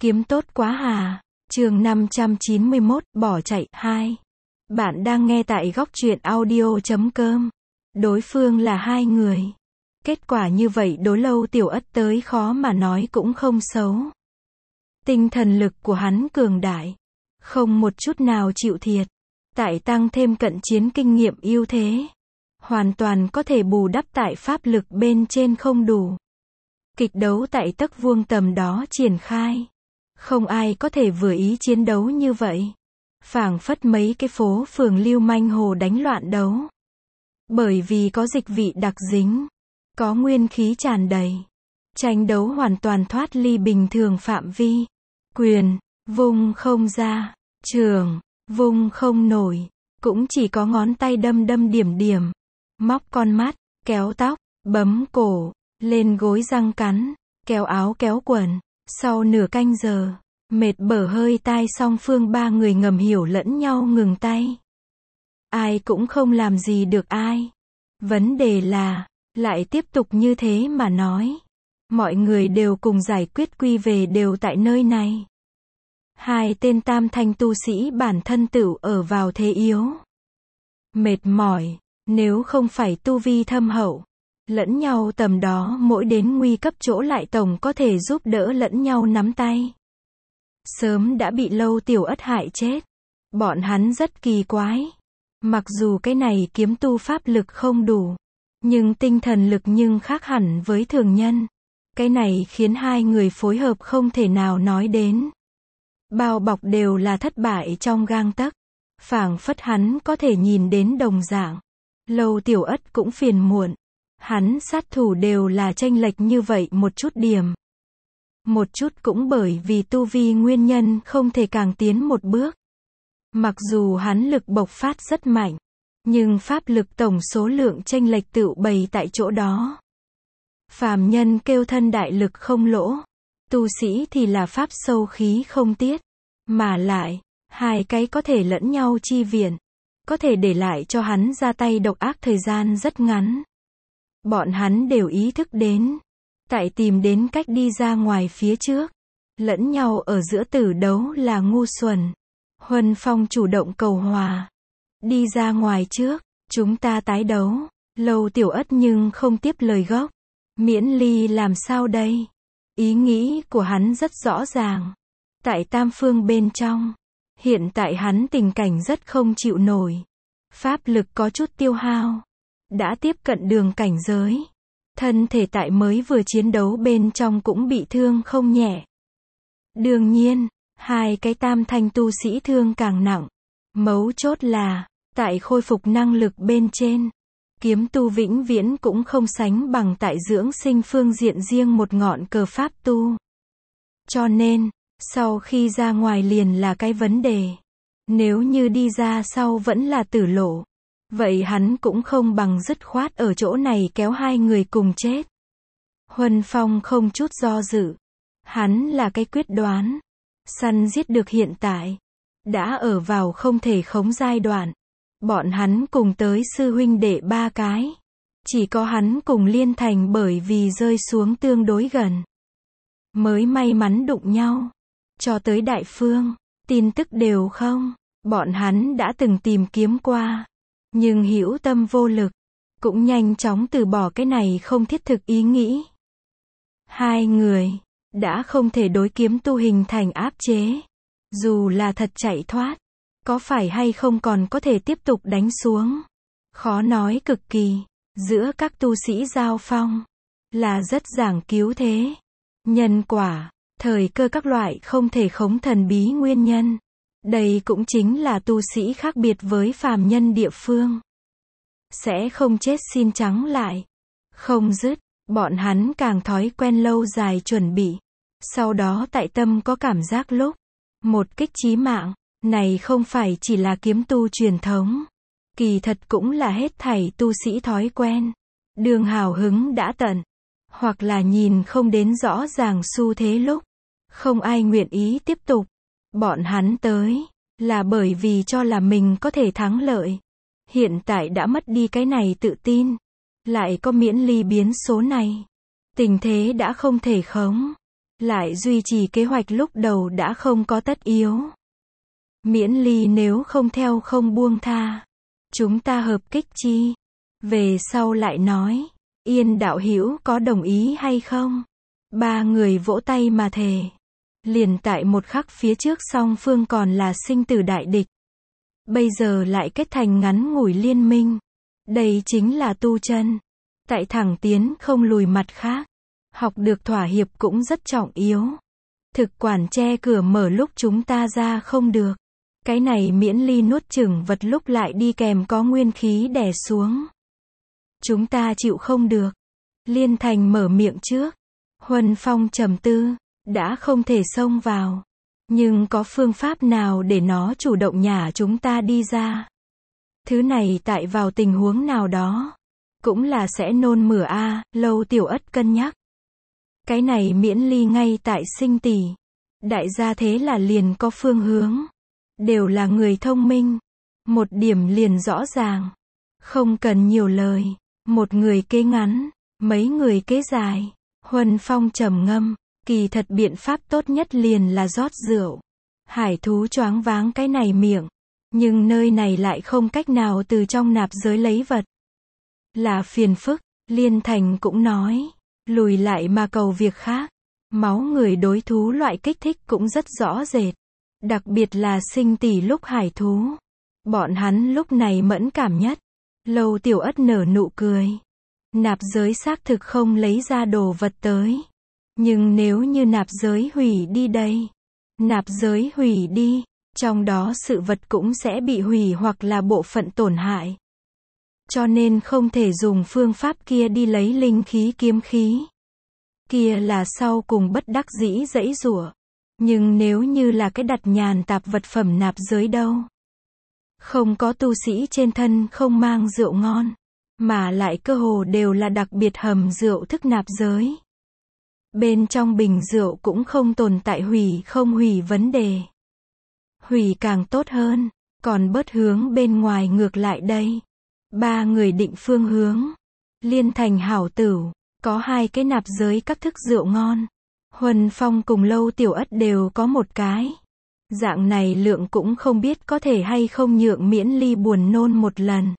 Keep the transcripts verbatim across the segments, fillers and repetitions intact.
Kiếm tốt quá hà. Chương năm trăm chín mươi mốt, bỏ chạy, hai. Bạn đang nghe tại góc truyện audio chấm com. Đối phương là hai người. Kết quả như vậy đối Lâu Tiểu Ất tới khó mà nói cũng không xấu. Tinh thần lực của hắn cường đại. Không một chút nào chịu thiệt. Tại tăng thêm cận chiến kinh nghiệm ưu thế. Hoàn toàn có thể bù đắp tại pháp lực bên trên không đủ. Kịch đấu tại tấc vuông tầm đó triển khai. Không ai có thể vừa ý chiến đấu như vậy. Phảng phất mấy cái phố phường lưu manh hồ đánh loạn đấu. Bởi vì có dịch vị đặc dính. Có nguyên khí tràn đầy. Tranh đấu hoàn toàn thoát ly bình thường phạm vi. Quyền, vung không ra. Trường, vung không nổi. Cũng chỉ có ngón tay đâm đâm điểm điểm. Móc con mắt, kéo tóc, bấm cổ, lên gối răng cắn, kéo áo kéo quần. Sau nửa canh giờ, mệt bở hơi tai song phương ba người ngầm hiểu lẫn nhau ngừng tay. Ai cũng không làm gì được ai. Vấn đề là, lại tiếp tục như thế mà nói. Mọi người đều cùng giải quyết quy về đều tại nơi này. Hai tên tam thanh tu sĩ bản thân tựu ở vào thế yếu. Mệt mỏi, nếu không phải tu vi thâm hậu. Lẫn nhau tầm đó mỗi đến nguy cấp chỗ lại tổng có thể giúp đỡ lẫn nhau nắm tay. Sớm đã bị Lâu Tiểu Ất hại chết. Bọn hắn rất kỳ quái. Mặc dù cái này kiếm tu pháp lực không đủ. Nhưng tinh thần lực nhưng khác hẳn với thường nhân. Cái này khiến hai người phối hợp không thể nào nói đến. Bao bọc đều là thất bại trong gang tấc. Phảng phất hắn có thể nhìn đến đồng dạng. Lâu Tiểu Ất cũng phiền muộn. Hắn sát thủ đều là chênh lệch như vậy một chút điểm. Một chút cũng bởi vì tu vi nguyên nhân không thể càng tiến một bước. Mặc dù hắn lực bộc phát rất mạnh. Nhưng pháp lực tổng số lượng chênh lệch tựu bày tại chỗ đó. Phàm nhân kêu thân đại lực không lỗ. Tu sĩ thì là pháp sâu khí không tiết. Mà lại, hai cái có thể lẫn nhau chi viện. Có thể để lại cho hắn ra tay độc ác thời gian rất ngắn. Bọn hắn đều ý thức đến. Tại tìm đến cách đi ra ngoài phía trước. Lẫn nhau ở giữa tử đấu là ngu xuẩn. Huân Phong chủ động cầu hòa. Đi ra ngoài trước, chúng ta tái đấu. Lâu Tiểu Ất nhưng không tiếp lời gốc. Miễn ly làm sao đây? Ý nghĩ của hắn rất rõ ràng. Tại tam phương bên trong. Hiện tại hắn tình cảnh rất không chịu nổi. Pháp lực có chút tiêu hao. Đã tiếp cận đường cảnh giới. Thân thể tại mới vừa chiến đấu bên trong cũng bị thương không nhẹ. Đương nhiên, hai cái tam thanh tu sĩ thương càng nặng. Mấu chốt là, tại khôi phục năng lực bên trên. Kiếm tu vĩnh viễn cũng không sánh bằng tại dưỡng sinh phương diện riêng một ngọn cờ pháp tu. Cho nên, sau khi ra ngoài liền là cái vấn đề. Nếu như đi ra sau vẫn là tử lộ. Vậy hắn cũng không bằng dứt khoát ở chỗ này kéo hai người cùng chết. Huân Phong không chút do dự. Hắn là cái quyết đoán. Săn giết được hiện tại. Đã ở vào không thể khống giai đoạn. Bọn hắn cùng tới sư huynh đệ ba cái. Chỉ có hắn cùng Liên Thành bởi vì rơi xuống tương đối gần. Mới may mắn đụng nhau. Cho tới Đại Phương. Tin tức đều không. Bọn hắn đã từng tìm kiếm qua. Nhưng hữu tâm vô lực. Cũng nhanh chóng từ bỏ cái này không thiết thực ý nghĩ. Hai người. Đã không thể đối kiếm tu hình thành áp chế. Dù là thật chạy thoát. Có phải hay không còn có thể tiếp tục đánh xuống. Khó nói cực kỳ. Giữa các tu sĩ giao phong. Là rất giảng cứu thế. Nhân quả. Thời cơ các loại không thể khống thần bí nguyên nhân. Đây cũng chính là tu sĩ khác biệt với phàm nhân địa phương. Sẽ không chết xin trắng lại. Không dứt, bọn hắn càng thói quen lâu dài chuẩn bị. Sau đó tại tâm có cảm giác lúc. Một kích chí mạng, này không phải chỉ là kiếm tu truyền thống. Kỳ thật cũng là hết thảy tu sĩ thói quen. Đường hào hứng đã tận. Hoặc là nhìn không đến rõ ràng xu thế lúc. Không ai nguyện ý tiếp tục. Bọn hắn tới, là bởi vì cho là mình có thể thắng lợi. Hiện tại đã mất đi cái này tự tin. Lại có miễn ly biến số này. Tình thế đã không thể khống. lại duy trì kế hoạch lúc đầu đã không có tất yếu. Miễn ly nếu không theo không buông tha, chúng ta hợp kích chi? Về sau lại nói, Yên đạo hữu có đồng ý hay không? Ba người vỗ tay mà thề. Liền tại một khắc phía trước song phương còn là sinh tử đại địch. Bây giờ lại kết thành ngắn ngủi liên minh. Đây chính là tu chân. Tại thẳng tiến không lùi mặt khác. Học được thỏa hiệp cũng rất trọng yếu. Thực quản che cửa mở lúc chúng ta ra không được. Cái này miễn ly nuốt chửng vật lúc lại đi kèm có nguyên khí đè xuống. Chúng ta chịu không được. Liên Thành mở miệng trước. Huân Phong trầm tư, đã không thể xông vào. Nhưng có phương pháp nào để nó chủ động nhả chúng ta đi ra? Thứ này tại vào tình huống nào đó, cũng là sẽ nôn mửa a. À, Lâu Tiểu Ất cân nhắc. Cái này miễn ly ngay tại sinh tỷ. Đại gia thế là liền có phương hướng. Đều là người thông minh. Một điểm liền rõ ràng. Không cần nhiều lời. Một người kế ngắn, mấy người kế dài. Huân Phong trầm ngâm, kỳ thật biện pháp tốt nhất liền là rót rượu. Hải thú choáng váng cái này miệng. Nhưng nơi này lại không cách nào từ trong nạp giới lấy vật. Là phiền phức, Liên Thành cũng nói. Lùi lại mà cầu việc khác. Máu người đối thú loại kích thích cũng rất rõ rệt. Đặc biệt là sinh tỷ lúc hải thú. Bọn hắn lúc này mẫn cảm nhất. Lâu Tiểu Ất nở nụ cười. Nạp giới xác thực không lấy ra đồ vật tới. Nhưng nếu như nạp giới hủy đi đây. Nạp giới hủy đi. Trong đó sự vật cũng sẽ bị hủy hoặc là bộ phận tổn hại. Cho nên không thể dùng phương pháp kia đi lấy linh khí kiếm khí. Kia là sau cùng bất đắc dĩ dãy rủa. Nhưng nếu như là cái đặt nhàn tạp vật phẩm nạp giới đâu. Không có tu sĩ trên thân không mang rượu ngon. Mà lại cơ hồ đều là đặc biệt hầm rượu thức nạp giới. Bên trong bình rượu cũng không tồn tại hủy không hủy vấn đề. Hủy càng tốt hơn. Còn bớt hướng bên ngoài ngược lại đây. Ba người định phương hướng. Liên Thành hảo tửu. Có hai cái nạp giới các thức rượu ngon. Huân Phong cùng Lâu Tiểu Ất đều có một cái. Dạng này lượng cũng không biết có thể hay không nhượng miễn ly buồn nôn một lần.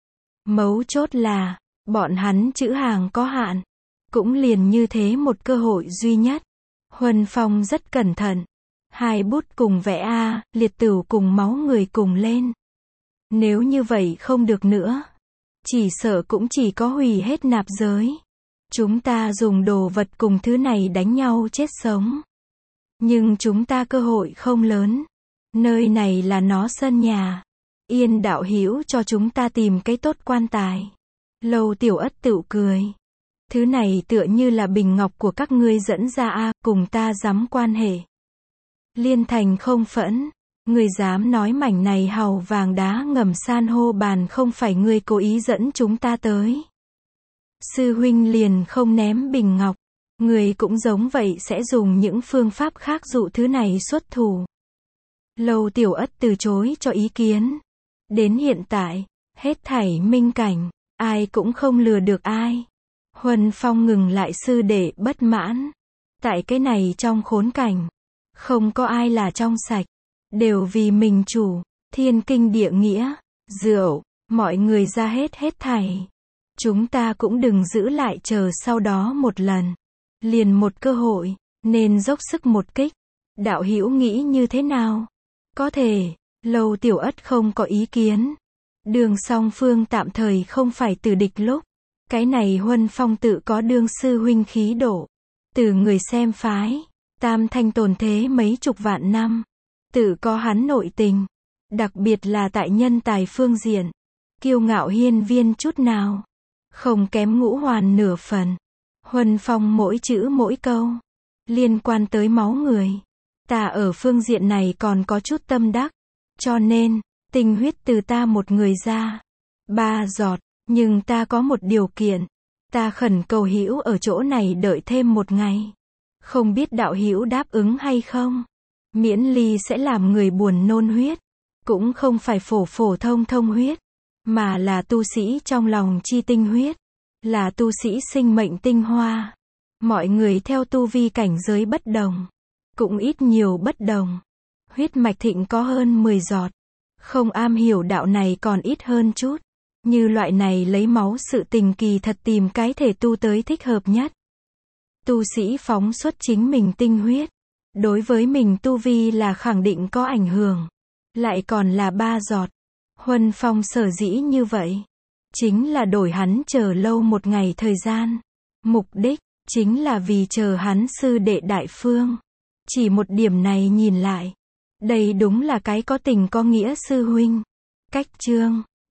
Mấu chốt là, bọn hắn chữ hàng có hạn. Cũng liền như thế một cơ hội duy nhất. Huân Phong rất cẩn thận. Hai bút cùng vẽ A, liệt tửu cùng máu người cùng lên. Nếu như vậy không được nữa. Chỉ sợ cũng chỉ có hủy hết nạp giới. Chúng ta dùng đồ vật cùng thứ này đánh nhau chết sống. Nhưng chúng ta cơ hội không lớn. Nơi này là nó sân nhà. Yên đạo hữu cho chúng ta tìm cái tốt quan tài. Lâu Tiểu Ất tự cười. Thứ này tựa như là bình ngọc của các ngươi dẫn ra a, cùng ta dám quan hệ. Liên Thành không phẫn. Ngươi dám nói mảnh này hào vàng đá ngầm san hô bàn không phải ngươi cố ý dẫn chúng ta tới. Sư huynh liền không ném bình ngọc. Người cũng giống vậy sẽ dùng những phương pháp khác dụ thứ này xuất thủ. Lâu Tiểu Ất từ chối cho ý kiến. Đến hiện tại, hết thảy minh cảnh, ai cũng không lừa được ai. Huân Phong ngừng lại sư đệ bất mãn. Tại cái này trong khốn cảnh, không có ai là trong sạch. Đều vì mình chủ, thiên kinh địa nghĩa, rượu, mọi người ra hết hết thảy. Chúng ta cũng đừng giữ lại chờ sau đó một lần. Liền một cơ hội, nên dốc sức một kích. Đạo hữu nghĩ như thế nào? Có thể, Lâu Tiểu Ất không có ý kiến. Đường song phương tạm thời không phải từ địch lúc. Cái này Huân Phong tự có đương sư huynh khí độ. Từ người xem phái, Tam Thanh tồn thế mấy chục vạn năm. Tự có hắn nội tình. Đặc biệt là tại nhân tài phương diện. Kiêu ngạo hiên viên chút nào. Không kém Ngũ Hoàn nửa phần. Huân Phong mỗi chữ mỗi câu. Liên quan tới máu người. Ta ở phương diện này còn có chút tâm đắc. Cho nên, tinh huyết từ ta một người ra. Ba giọt. Nhưng ta có một điều kiện. Ta khẩn cầu hữu ở chỗ này đợi thêm một ngày. Không biết đạo hữu đáp ứng hay không? Miễn ly sẽ làm người buồn nôn huyết. Cũng không phải phổ phổ thông thông huyết. Mà là tu sĩ trong lòng chi tinh huyết. Là tu sĩ sinh mệnh tinh hoa. Mọi người theo tu vi cảnh giới bất đồng, cũng ít nhiều bất đồng. Huyết mạch Thịnh có hơn mười giọt, không am hiểu đạo này còn ít hơn chút. Như loại này lấy máu sự tình kỳ thật tìm cái thể tu tới thích hợp nhất. Tu sĩ phóng xuất chính mình tinh huyết, đối với mình tu vi là khẳng định có ảnh hưởng. Lại còn là ba giọt. Huân Phong sở dĩ như vậy, chính là đổi hắn chờ lâu một ngày thời gian. Mục đích, chính là vì chờ hắn sư đệ đại phương. Chỉ một điểm này nhìn lại, đây đúng là cái có tình có nghĩa sư huynh. Cách chương